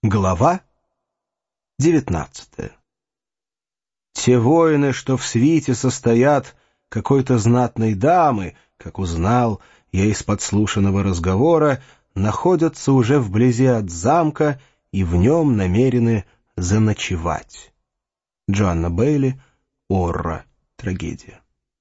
Глава 19. Те воины, что в свите состоят какой-то знатной дамы, как узнал я из подслушанного разговора, находятся уже вблизи от замка и в нем намерены заночевать. Джоанна Бейли, Орра. Трагедия.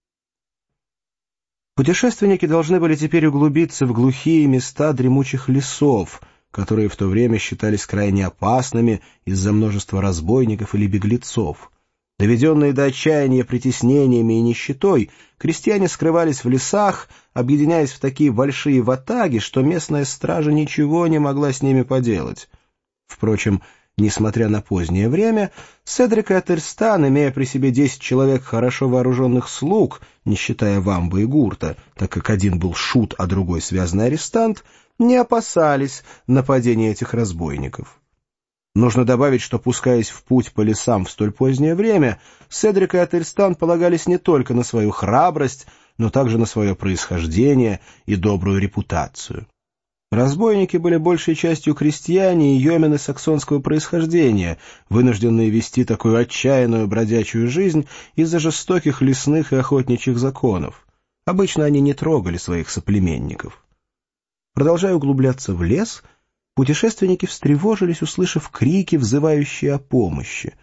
Путешественники должны были теперь углубиться в глухие места дремучих лесов, которые в то время считались крайне опасными из-за множества разбойников или беглецов. Доведенные до отчаяния притеснениями и нищетой, крестьяне скрывались в лесах, объединяясь в такие большие ватаги, что местная стража ничего не могла с ними поделать. Впрочем, несмотря на позднее время, Седрик и Ательстан, имея при себе 10 человек хорошо вооруженных слуг, не считая Вамба и Гурта, так как один был шут, а другой связанный арестант, не опасались нападения этих разбойников. Нужно добавить, что, пускаясь в путь по лесам в столь позднее время, Седрик и Ательстан полагались не только на свою храбрость, но также на свое происхождение и добрую репутацию. Разбойники были большей частью крестьяне и йомены саксонского происхождения, вынужденные вести такую отчаянную бродячую жизнь из-за жестоких лесных и охотничьих законов. Обычно они не трогали своих соплеменников. Продолжая углубляться в лес, путешественники встревожились, услышав крики, взывающие о помощи.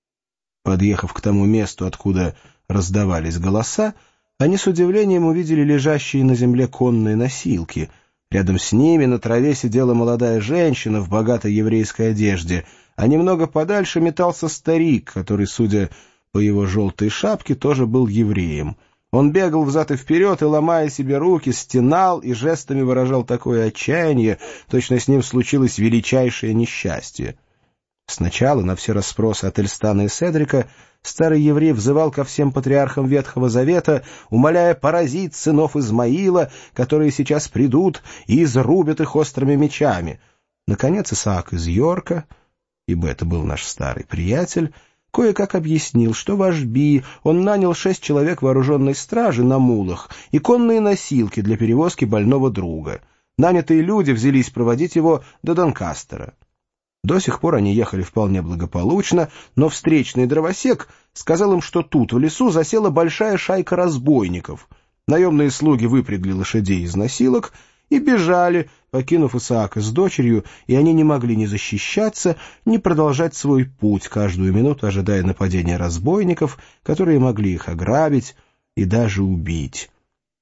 Подъехав к тому месту, откуда раздавались голоса, они с удивлением увидели лежащие на земле конные носилки. Рядом с ними на траве сидела молодая женщина в богатой еврейской одежде, а немного подальше метался старик, который, судя по его желтой шапке, тоже был евреем. Он бегал взад и вперед и, ломая себе руки, стенал и жестами выражал такое отчаяние, точно с ним случилось величайшее несчастье. Сначала на все расспросы Ательстана и Седрика старый еврей взывал ко всем патриархам Ветхого Завета, умоляя поразить сынов Измаила, которые сейчас придут и изрубят их острыми мечами. Наконец Исаак из Йорка, ибо это был наш старый приятель, кое-как объяснил, что в Ашби он нанял 6 человек вооруженной стражи на мулах и конные носилки для перевозки больного друга. Нанятые люди взялись проводить его до Донкастера. До сих пор они ехали вполне благополучно, но встречный дровосек сказал им, что тут, в лесу, засела большая шайка разбойников. Наемные слуги выпрягли лошадей из носилок и бежали, покинув Исаака с дочерью, и они не могли ни защищаться, ни продолжать свой путь, каждую минуту ожидая нападения разбойников, которые могли их ограбить и даже убить.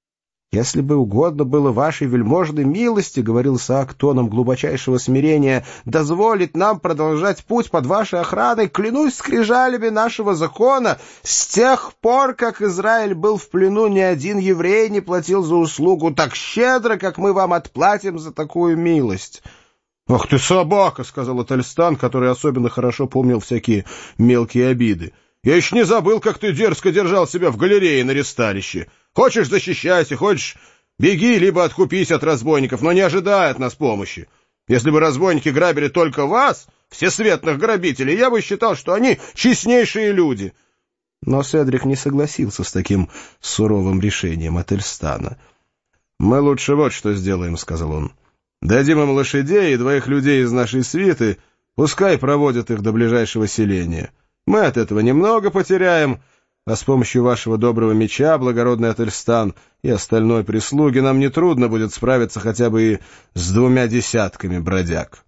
«Если бы угодно было вашей вельможной милости, — говорил Исаак тоном глубочайшего смирения, — дозволить нам продолжать путь под вашей охраной, клянусь скрижалями нашего закона, с тех пор, как Израиль был в плену, ни один еврей не платил за услугу так щедро, как мы вам отплатим за такую милость». «Ах ты собака! — сказал Ательстан, который особенно хорошо помнил всякие мелкие обиды. — Я еще не забыл, как ты дерзко держал себя в галерее на ресталище. Хочешь — защищайся, хочешь — беги, либо откупись от разбойников, но не ожидай от нас помощи. Если бы разбойники грабили только вас, всесветных грабителей, я бы считал, что они честнейшие люди». Но Седрик не согласился с таким суровым решением Ательстана. «Мы лучше вот что сделаем, — сказал он. — Дадим им лошадей и 2 людей из нашей свиты, пускай проводят их до ближайшего селения. Мы от этого немного потеряем, а с помощью вашего доброго меча, благородный Ательстан, и остальной прислуги нам нетрудно будет справиться хотя бы и с 2 десятками бродяг».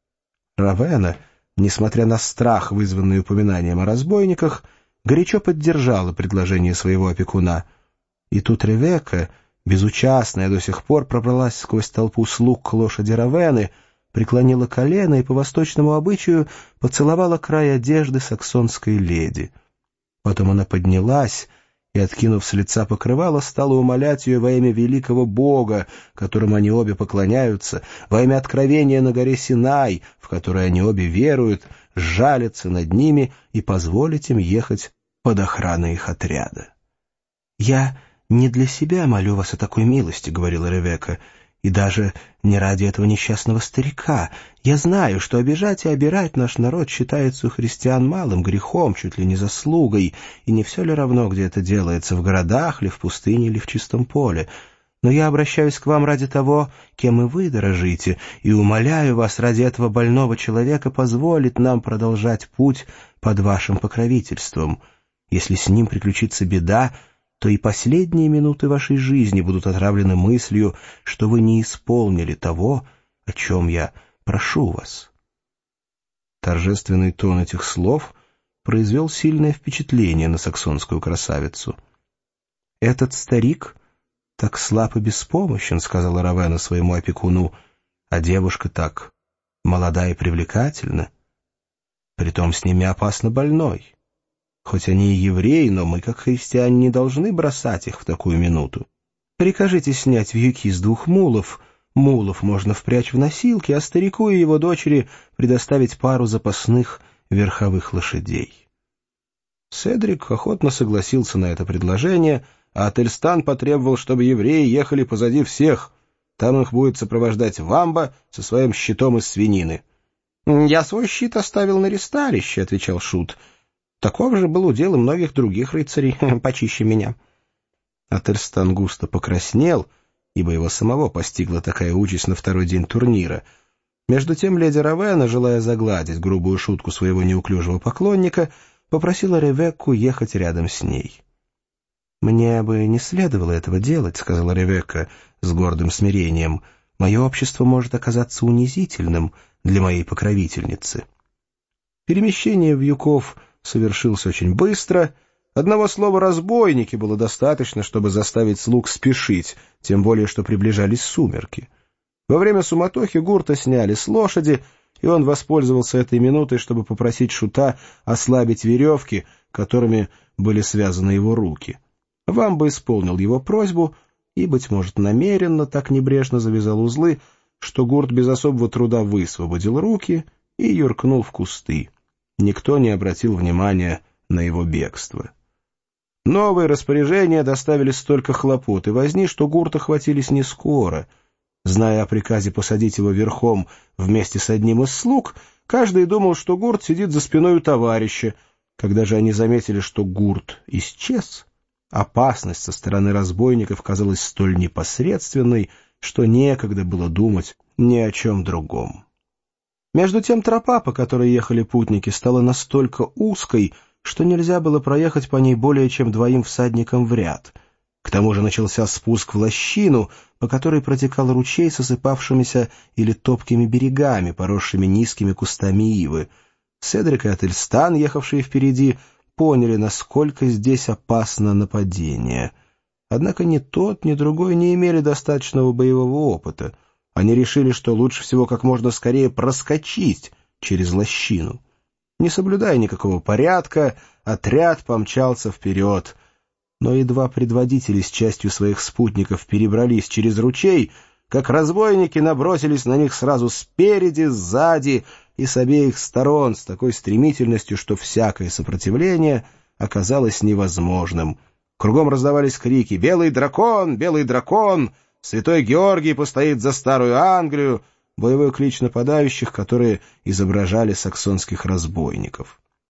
Равена, несмотря на страх, вызванный упоминанием о разбойниках, горячо поддержала предложение своего опекуна. И тут Ревекка, безучастная до сих пор, пробралась сквозь толпу слуг к лошади Равены, преклонила колено и по восточному обычаю поцеловала край одежды саксонской леди. Потом она поднялась и, откинув с лица покрывало, стала умолять ее во имя великого Бога, которому они обе поклоняются, во имя откровения на горе Синай, в которое они обе веруют, сжалиться над ними и позволить им ехать под охраной их отряда. «Я не для себя молю вас о такой милости, — говорила Ревекка, — и даже не ради этого несчастного старика. Я знаю, что обижать и обирать наш народ считается у христиан малым грехом, чуть ли не заслугой, и не все ли равно, где это делается, в городах ли, в пустыне или в чистом поле. Но я обращаюсь к вам ради того, кем и вы дорожите, и умоляю вас ради этого больного человека позволить нам продолжать путь под вашим покровительством. Если с ним приключится беда, то и последние минуты вашей жизни будут отравлены мыслью, что вы не исполнили того, о чем я прошу вас». Торжественный тон этих слов произвел сильное впечатление на саксонскую красавицу. «Этот старик так слаб и беспомощен», — сказала Равена своему опекуну, «а девушка так молода и привлекательна. Притом с ними опасно больной. Хоть они и евреи, но мы, как христиане, не должны бросать их в такую минуту. Прикажите снять вьюки с 2 мулов. Мулов можно впрячь в носилки, а старику и его дочери предоставить пару запасных верховых лошадей». Седрик охотно согласился на это предложение, а Ательстан потребовал, чтобы евреи ехали позади всех. Там их будет сопровождать Вамба со своим щитом из свинины. «Я свой щит оставил на ресталище», — отвечал Шут. «Таков же был удел и многих других рыцарей, почище меня». Ательстан густо покраснел, ибо его самого постигла такая участь на 2-й день турнира. Между тем леди Равена, желая загладить грубую шутку своего неуклюжего поклонника, попросила Ревекку ехать рядом с ней. «Мне бы не следовало этого делать», — сказала Ревекка с гордым смирением. «Мое общество может оказаться унизительным для моей покровительницы». Перемещение вьюков совершилось очень быстро. Одного слова «разбойники» было достаточно, чтобы заставить слуг спешить, тем более что приближались сумерки. Во время суматохи гурта сняли с лошади, и он воспользовался этой минутой, чтобы попросить Шута ослабить веревки, которыми были связаны его руки. Вамба исполнил его просьбу и, быть может, намеренно так небрежно завязал узлы, что гурт без особого труда высвободил руки и юркнул в кусты. Никто не обратил внимания на его бегство. Новые распоряжения доставили столько хлопот и возни, что гурта хватились не скоро. Зная о приказе посадить его верхом вместе с одним из слуг, каждый думал, что гурт сидит за спиной у товарища. Когда же они заметили, что гурт исчез, опасность со стороны разбойников казалась столь непосредственной, что некогда было думать ни о чем другом. Между тем тропа, по которой ехали путники, стала настолько узкой, что нельзя было проехать по ней более чем 2 всадникам в ряд. К тому же начался спуск в лощину, по которой протекал ручей с осыпавшимися или топкими берегами, поросшими низкими кустами ивы. Седрик и Ательстан, ехавшие впереди, поняли, насколько здесь опасно нападение. Однако ни тот, ни другой не имели достаточного боевого опыта. Они решили, что лучше всего как можно скорее проскочить через лощину. Не соблюдая никакого порядка, отряд помчался вперед. Но едва предводители с частью своих спутников перебрались через ручей, как разбойники набросились на них сразу спереди, сзади и с обеих сторон с такой стремительностью, что всякое сопротивление оказалось невозможным. Кругом раздавались крики «Белый дракон! Белый дракон! Святой Георгий постоит за Старую Англию!» боевой клич нападающих, которые изображали саксонских разбойников.